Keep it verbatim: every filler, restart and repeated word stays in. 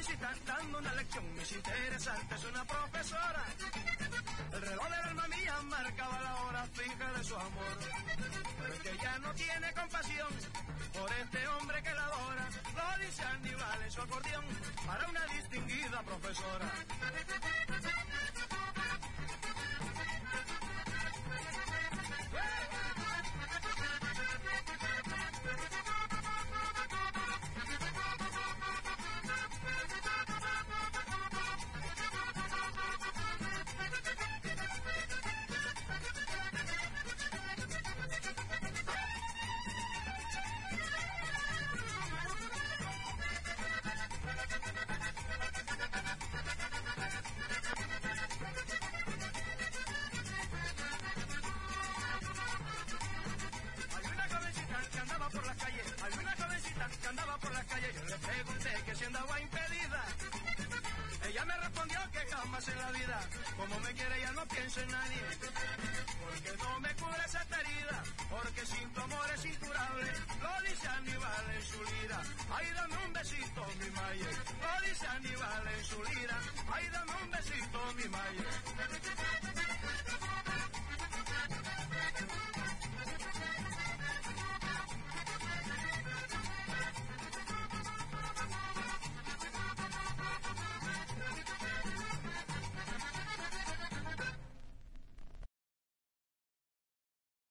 jovencita dando una lección es interesante, es una profesora. El reloj del alma mía marcaba la hora fija de su amor. Pero es que ella no tiene compasión por este hombre que la adora. Lo dice Aníbal en su acordeón para una distinguida profesora. Que andaba por la calle, yo le pregunté que si andaba impedida. Ella me respondió que jamás en la vida, como me quiere ya no pienso en nadie, porque no me cubre esa herida, porque sin tu amor es incurable. Lo dice Aníbal en su lira, ay dame un besito mi maye. Lo dice Aníbal en su lira, ay dame un besito mi maye.